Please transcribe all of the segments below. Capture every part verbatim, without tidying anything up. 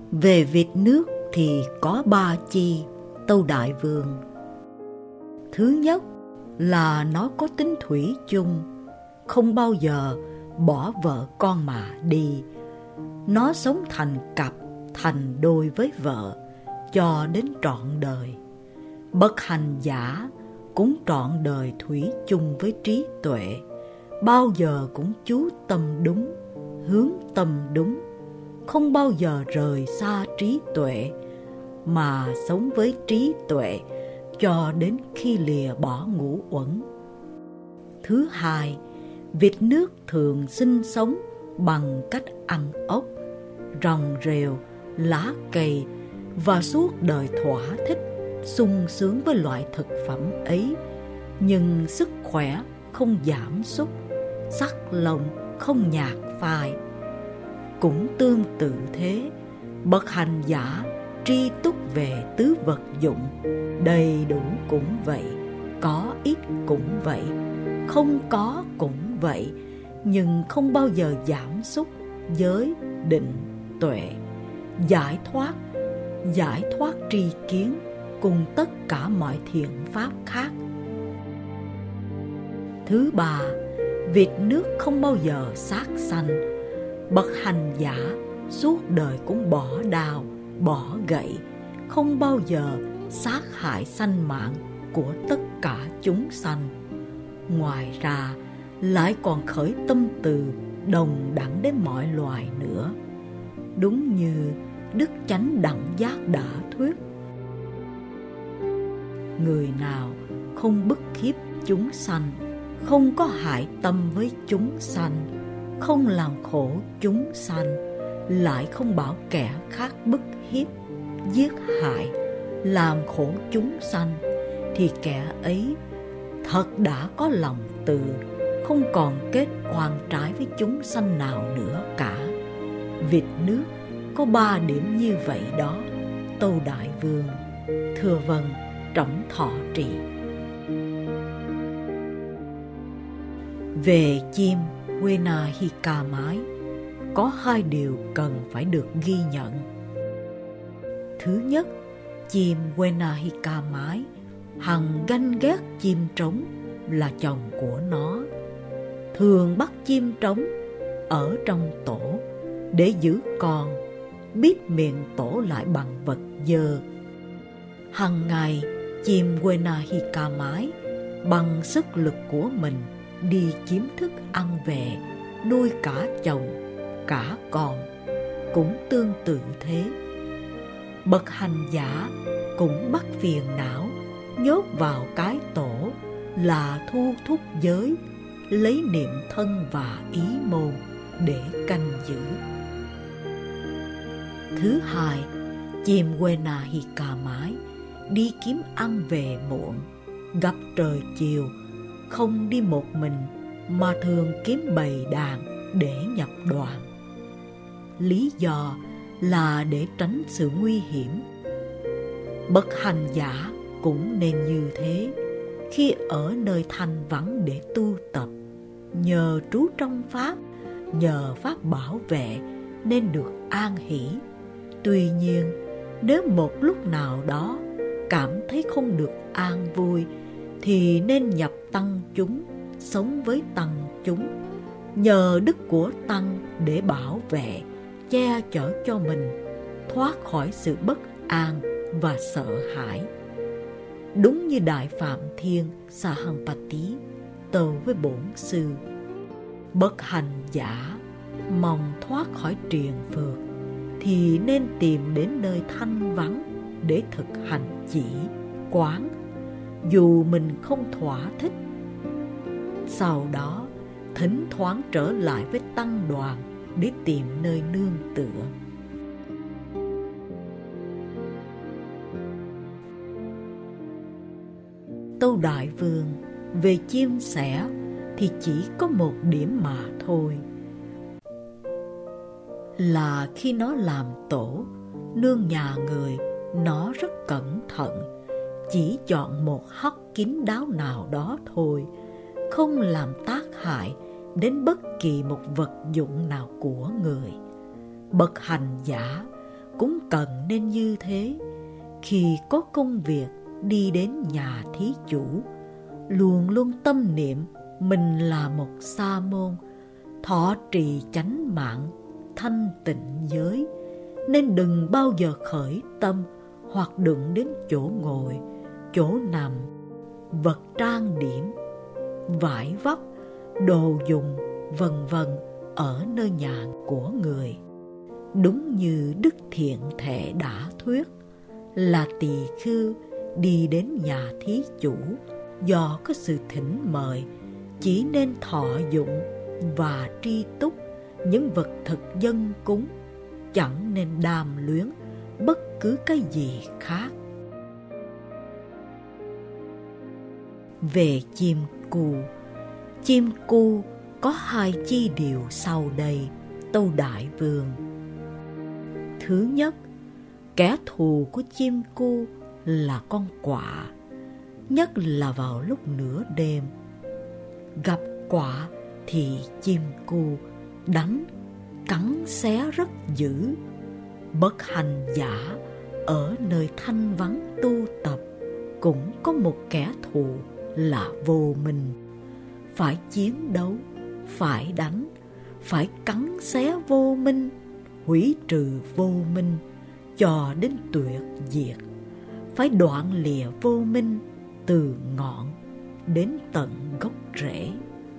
Về vịt nước thì có ba chi, Tâu Đại Vương. Thứ nhất là nó có tính thủy chung, không bao giờ bỏ vợ con mà đi. Nó sống thành cặp, thành đôi với vợ cho đến trọn đời. Bậc hành giả cũng trọn đời thủy chung với trí tuệ, bao giờ cũng chú tâm đúng, hướng tâm đúng, không bao giờ rời xa trí tuệ, mà sống với trí tuệ cho đến khi lìa bỏ ngũ uẩn. Thứ hai, vịt nước thường sinh sống bằng cách ăn ốc, rong rêu, lá cây và suốt đời thỏa thích, sung sướng với loại thực phẩm ấy, nhưng sức khỏe không giảm sút, sắc lông không nhạt phai. Cũng tương tự thế, bậc hành giả tri túc về tứ vật dụng, đầy đủ cũng vậy, có ít cũng vậy, không có cũng vậy, nhưng không bao giờ giảm sút giới, định, tuệ, giải thoát, giải thoát tri kiến cùng tất cả mọi thiện pháp khác. Thứ ba, vịt nước không bao giờ sát sanh. Bậc hành giả suốt đời cũng bỏ đao, bỏ gậy, không bao giờ sát hại sanh mạng của tất cả chúng sanh. Ngoài ra lại còn khởi tâm từ đồng đẳng đến mọi loài nữa. Đúng như Đức Chánh Đẳng Giác đã thuyết: người nào không bức hiếp chúng sanh, không có hại tâm với chúng sanh, không làm khổ chúng sanh, lại không bảo kẻ khác bức hiếp, giết hại, làm khổ chúng sanh, thì kẻ ấy thật đã có lòng từ, không còn kết oan trái với chúng sanh nào nữa cả. Vịt nước có ba điểm như vậy đó, Tâu Đại Vương. Thưa vâng, Trẫm thọ trì. Về chim Quena Hika mái, có hai điều cần phải được ghi nhận. Thứ nhất, chim Quena Hika mái hằng ganh ghét chim trống là chồng của nó, thường bắt chim trống ở trong tổ để giữ con, biết miệng tổ lại bằng vật dơ. Hằng ngày, chim Quena Hika mái bằng sức lực của mình đi kiếm thức ăn về, nuôi cả chồng, cả con. Cũng tương tự thế, bậc hành giả cũng bắt phiền não, nhốt vào cái tổ là thu thúc giới, lấy niệm thân và ý môn để canh giữ. Thứ hai, chim Quena Hika mái đi kiếm ăn về muộn, gặp trời chiều, không đi một mình mà thường kiếm bầy đàn để nhập đoàn. Lý do là để tránh sự nguy hiểm. Bậc hành giả cũng nên như thế. Khi ở nơi thanh vắng để tu tập, nhờ trú trong Pháp, nhờ Pháp bảo vệ nên được an hỷ. Tuy nhiên, nếu một lúc nào đó cảm thấy không được an vui, thì nên nhập tăng chúng, sống với tăng chúng, nhờ đức của tăng để bảo vệ, che chở cho mình, thoát khỏi sự bất an và sợ hãi. Đúng như Đại Phạm Thiên Sahampati tâu với bổn sư: bậc hành giả mong thoát khỏi triền phược thì nên tìm đến nơi thanh vắng để thực hành chỉ, quán, dù mình không thỏa thích. Sau đó thỉnh thoảng trở lại với tăng đoàn để tìm nơi nương tựa. Tâu Đại Vương, về chim sẻ thì chỉ có một điểm mà thôi, là khi nó làm tổ, nương nhà người, nó rất cẩn thận, chỉ chọn một hốc kín đáo nào đó thôi, không làm tác hại đến bất kỳ một vật dụng nào của người. Bậc hành giả cũng cần nên như thế. Khi có công việc đi đến nhà thí chủ, luôn luôn tâm niệm mình là một sa môn, thọ trì chánh mạng, thanh tịnh giới, nên đừng bao giờ khởi tâm hoặc đụng đến chỗ ngồi, chỗ nằm, vật trang điểm, vải vóc, đồ dùng, vân vân ở nơi nhà của người. Đúng như Đức Thiện Thể đã thuyết, là tỳ khưu đi đến nhà thí chủ do có sự thỉnh mời, chỉ nên thọ dụng và tri túc những vật thực dân cúng, chẳng nên đam luyến bất cứ cái gì khác. Về chim cu, chim cu có hai chi điều sau đây, tâu Đại Vương. Thứ nhất, kẻ thù của chim cu là con quạ, nhất là vào lúc nửa đêm. Gặp quạ thì chim cu đánh, cắn xé rất dữ. Bất hành giả ở nơi thanh vắng tu tập cũng có một kẻ thù là vô minh. Phải chiến đấu, phải đánh, phải cắn xé vô minh, hủy trừ vô minh cho đến tuyệt diệt. Phải đoạn lìa vô minh từ ngọn đến tận gốc rễ.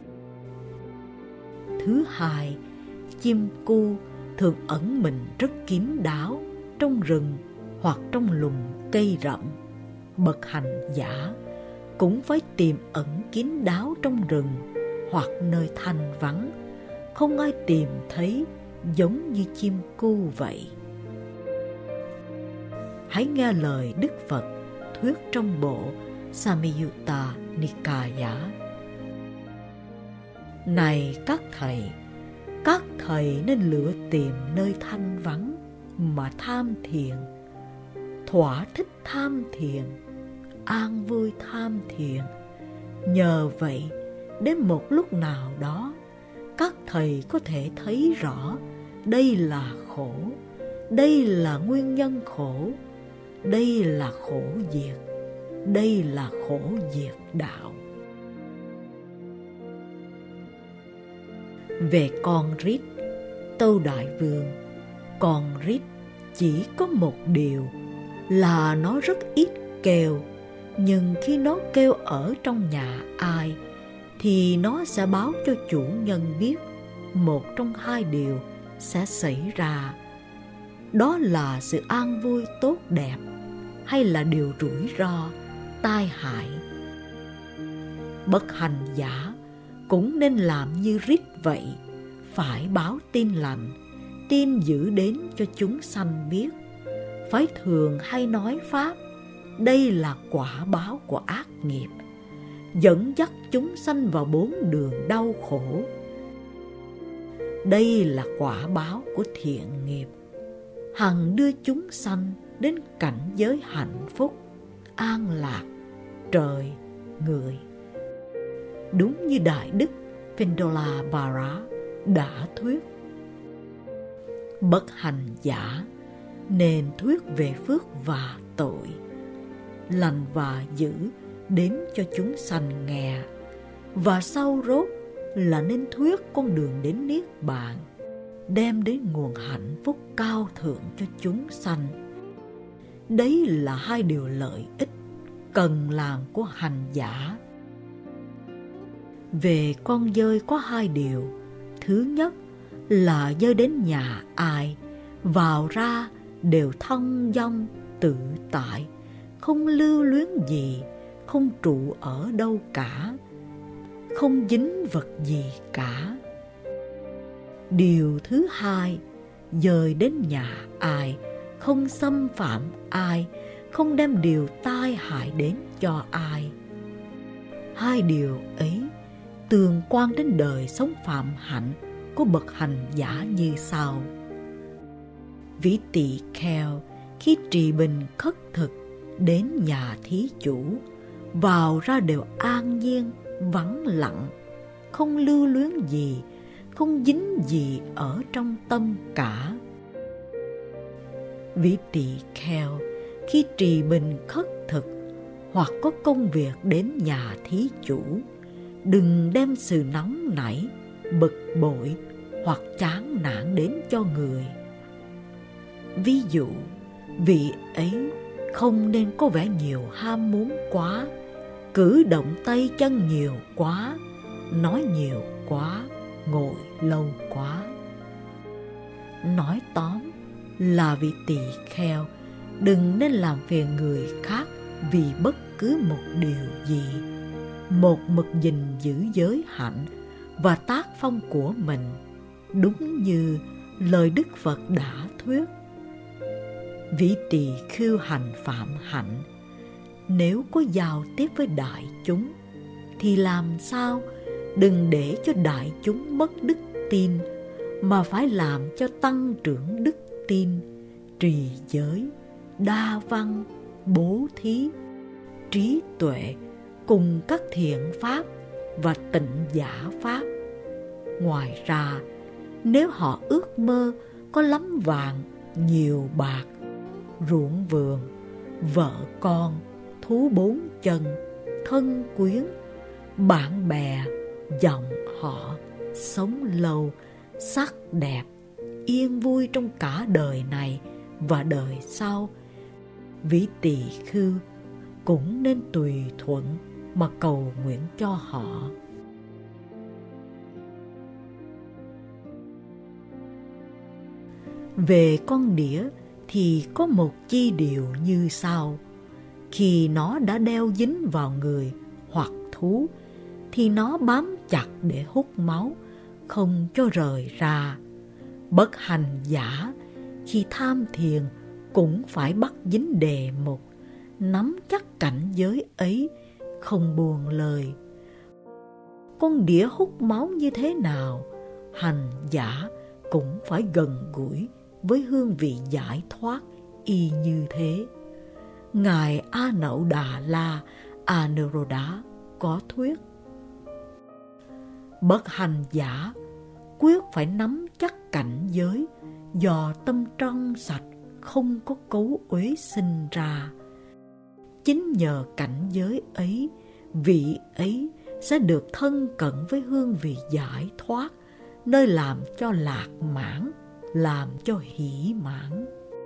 Thứ hai, chim cu thường ẩn mình rất kín đáo trong rừng hoặc trong lùm cây rậm. Bậc hành giả cũng phải tìm ẩn kín đáo trong rừng hoặc nơi thanh vắng, không ai tìm thấy, giống như chim cu vậy. Hãy nghe lời Đức Phật thuyết trong bộ Samyutta Nikaya. Này các thầy, các thầy nên lựa tìm nơi thanh vắng mà tham thiền, thỏa thích tham thiền, an vui tham thiền. Nhờ vậy, đến một lúc nào đó, các thầy có thể thấy rõ đây là khổ, đây là nguyên nhân khổ, đây là khổ diệt, đây là khổ diệt đạo. Về con rít, tâu Đại Vương, con rít chỉ có một điều là nó rất ít kêu, nhưng khi nó kêu ở trong nhà ai thì nó sẽ báo cho chủ nhân biết một trong hai điều sẽ xảy ra. Đó là sự an vui tốt đẹp hay là điều rủi ro, tai hại. Bậc hành giả cũng nên làm như rít vậy, phải báo tin lành, tin dữ đến cho chúng sanh biết. Phải thường hay nói pháp, đây là quả báo của ác nghiệp, dẫn dắt chúng sanh vào bốn đường đau khổ. Đây là quả báo của thiện nghiệp, hằng đưa chúng sanh đến cảnh giới hạnh phúc, an lạc, trời, người. Đúng như Đại Đức Pindolabhara đã thuyết, bậc hành giả nên thuyết về phước và tội, lành và dữ đến cho chúng sanh nghe, và sau rốt là nên thuyết con đường đến Niết Bàn, đem đến nguồn hạnh phúc cao thượng cho chúng sanh. Đấy là hai điều lợi ích cần làm của hành giả. Về con dơi có hai điều. Thứ nhất là dơi đến nhà ai, vào ra đều thông dong tự tại, không lưu luyến gì, không trụ ở đâu cả, không dính vật gì cả. Điều thứ hai, dời đến nhà ai, không xâm phạm ai, không đem điều tai hại đến cho ai. Hai điều ấy tương quan đến đời sống phạm hạnh của bậc hành giả như sau. Vị tỳ kheo khi trì bình khất thực đến nhà thí chủ, vào ra đều an nhiên, vắng lặng, không lưu luyến gì, không dính gì ở trong tâm cả. Vị tỳ kheo khi trì bình khất thực hoặc có công việc đến nhà thí chủ, đừng đem sự nóng nảy, bực bội hoặc chán nản đến cho người. Ví dụ, vị ấy không nên có vẻ nhiều ham muốn quá, cử động tay chân nhiều quá, nói nhiều quá, ngồi lâu quá. Nói tóm là vị tỳ kheo đừng nên làm phiền người khác vì bất cứ một điều gì, một mực gìn giữ giới hạnh và tác phong của mình, đúng như lời Đức Phật đã thuyết. Vị tỳ khưu hành phạm hạnh, nếu có giao tiếp với đại chúng thì làm sao đừng để cho đại chúng mất đức tin, mà phải làm cho tăng trưởng đức tin, trì giới, đa văn, bố thí, trí tuệ cùng các thiện pháp và tịnh giả pháp. Ngoài ra, nếu họ ước mơ có lắm vàng, nhiều bạc, ruộng vườn, vợ con, thú bốn chân, thân quyến, bạn bè, dòng họ, sống lâu, sắc đẹp, yên vui trong cả đời này và đời sau, vị tỳ khưu cũng nên tùy thuận mà cầu nguyện cho họ. Về con đĩa thì có một chi điều như sau: khi nó đã đeo dính vào người hoặc thú thì nó bám chặt để hút máu, không cho rời ra. Bất hành giả khi tham thiền cũng phải bắt dính đề mục, nắm chắc cảnh giới ấy, không buông lời. Con đĩa hút máu như thế nào, hành giả cũng phải gần gũi với hương vị giải thoát y như thế. Ngài A Nậu Đà La Anuruddha có thuyết: bất hành giả quyết phải nắm chắc cảnh giới do tâm trong sạch, không có cấu uế sinh ra. Chính nhờ cảnh giới ấy, vị ấy sẽ được thân cận với hương vị giải thoát, nơi làm cho lạc mãn, làm cho hỷ mãn.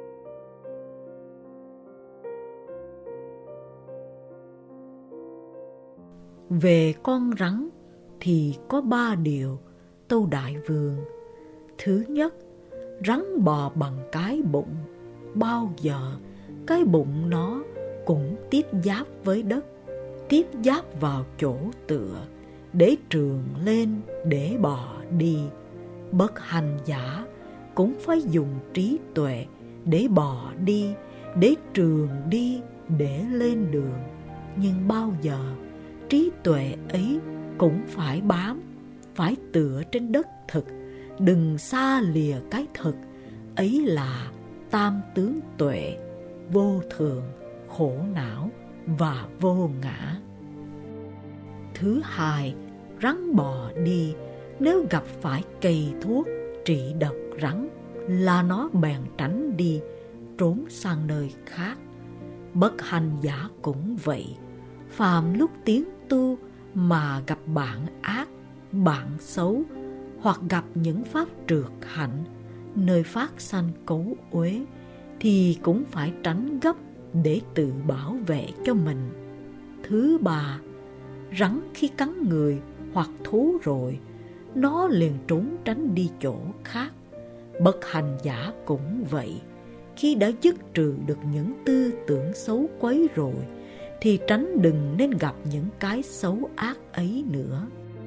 Về con rắn thì có ba điều, Tâu Đại Vương. Thứ nhất, rắn bò bằng cái bụng, bao giờ cái bụng nó cũng tiếp giáp với đất, tiếp giáp vào chỗ tựa, để trường lên, để bò đi. Bất hành giả cũng phải dùng trí tuệ để bò đi, để trường đi, để lên đường. Nhưng bao giờ trí tuệ ấy cũng phải bám, phải tựa trên đất thực, đừng xa lìa cái thực ấy là tam tướng tuệ, vô thường, khổ não và vô ngã. Thứ hai, rắn bò đi, nếu gặp phải cây thuốc trị độc rắn là nó bèn tránh đi, trốn sang nơi khác. Bất hành giả cũng vậy, phàm lúc tiến tu mà gặp bạn ác, bạn xấu, hoặc gặp những pháp trượt hạnh, nơi phát sanh cấu uế, thì cũng phải tránh gấp để tự bảo vệ cho mình. Thứ ba, rắn khi cắn người hoặc thú rồi, nó liền trốn tránh đi chỗ khác. Bất hành giả cũng vậy, khi đã dứt trừ được những tư tưởng xấu quấy rồi, thì tránh đừng nên gặp những cái xấu ác ấy nữa.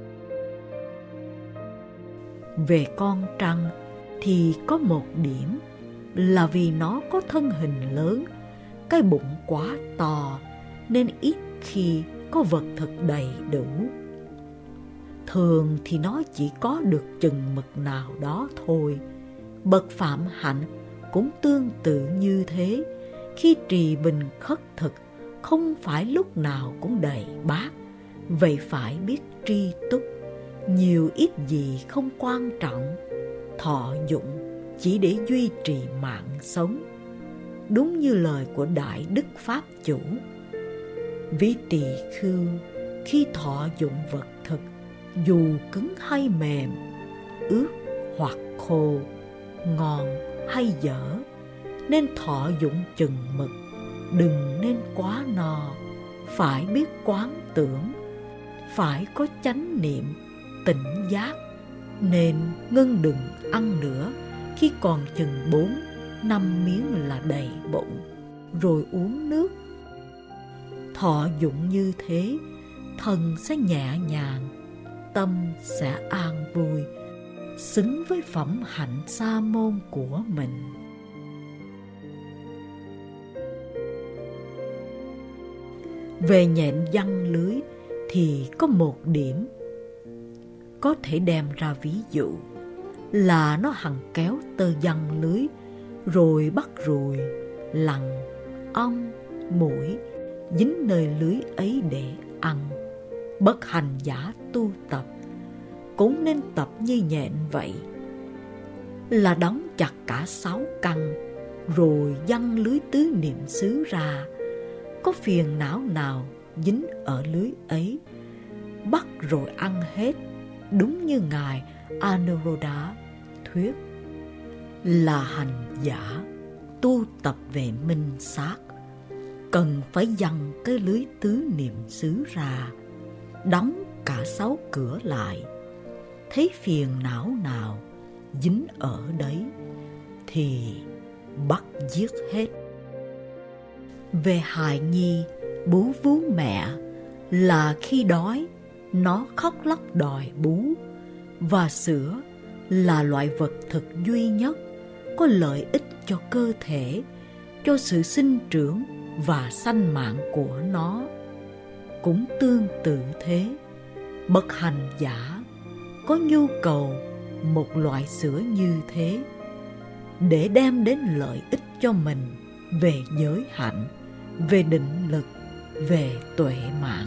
Về con trăng thì có một điểm là vì nó có thân hình lớn, cái bụng quá to, nên ít khi có vật thực đầy đủ. Thường thì nó chỉ có được chừng mực nào đó thôi. Bậc phạm hạnh cũng tương tự như thế, khi trì bình khất thực không phải lúc nào cũng đầy bát, vậy phải biết tri túc. Nhiều ít gì không quan trọng, thọ dụng chỉ để duy trì mạng sống. đúng như lời của Đại Đức Pháp Chủ. Ví tỳ khưu khi thọ dụng vật thực, dù cứng hay mềm, ướt hoặc khô, ngon hay dở, nên thọ dụng chừng mực, đừng nên quá no, phải biết quán tưởng, phải có chánh niệm, tỉnh giác, nên ngưng đừng ăn nữa khi còn chừng bốn, năm miếng là đầy bụng, rồi uống nước. Thọ dụng như thế, thân sẽ nhẹ nhàng, tâm sẽ an vui, xứng với phẩm hạnh sa môn của mình. Về nhện giăng lưới thì có một điểm có thể đem ra ví dụ là nó hằng kéo tơ giăng lưới, rồi bắt ruồi, lằn, ong, muỗi dính nơi lưới ấy để ăn. Bất hành giả tu tập cũng nên tập như nhện vậy, là đóng chặt cả sáu căn, rồi giăng lưới tứ niệm xứ ra. Có phiền não nào dính ở lưới ấy, bắt rồi ăn hết, đúng như Ngài Anuruddha thuyết. Là hành giả tu tập về minh sát, cần phải giăng cái lưới tứ niệm xứ ra, đóng cả sáu cửa lại. Thấy phiền não nào dính ở đấy thì bắt giết hết. Về hài nhi bú vú mẹ, là khi đói nó khóc lóc đòi bú, và sữa là loại vật thực duy nhất có lợi ích cho cơ thể, cho sự sinh trưởng và sanh mạng của nó. Cũng tương tự thế, bậc hành giả có nhu cầu một loại sữa như thế để đem đến lợi ích cho mình về giới hạnh, về định lực, về tuệ mạng.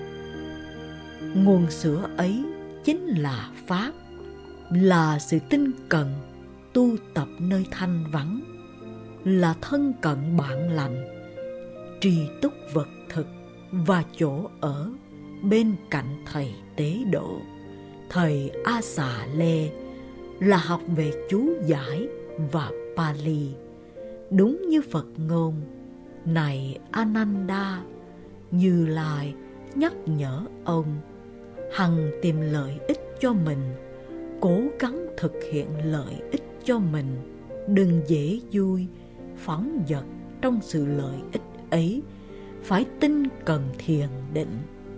Nguồn sữa ấy chính là Pháp, là sự tinh cần tu tập nơi thanh vắng, là thân cận bạn lành, trì túc vật thực và chỗ ở bên cạnh thầy tế độ, thầy A Xà Lê, là học về chú giải và Pali. Đúng như Phật ngôn, này Ananda, Như Lai nhắc nhở ông hằng tìm lợi ích cho mình, cố gắng thực hiện lợi ích cho mình, đừng dễ vui, phóng dật trong sự lợi ích ấy, phải tinh cần thiền định.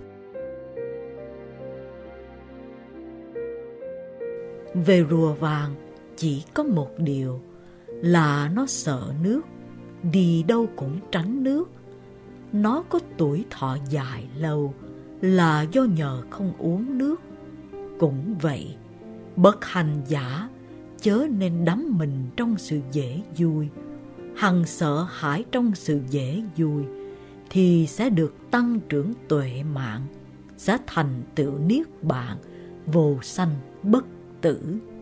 Về rùa vàng chỉ có một điều là nó sợ nước, đi đâu cũng tránh nước. Nó có tuổi thọ dài lâu là do nhờ không uống nước. Cũng vậy, bậc hành giả chớ nên đắm mình trong sự dễ vui, hằng sợ hãi trong sự dễ vui, thì sẽ được tăng trưởng tuệ mạng, sẽ thành tựu niết bàn vô sanh bất tử.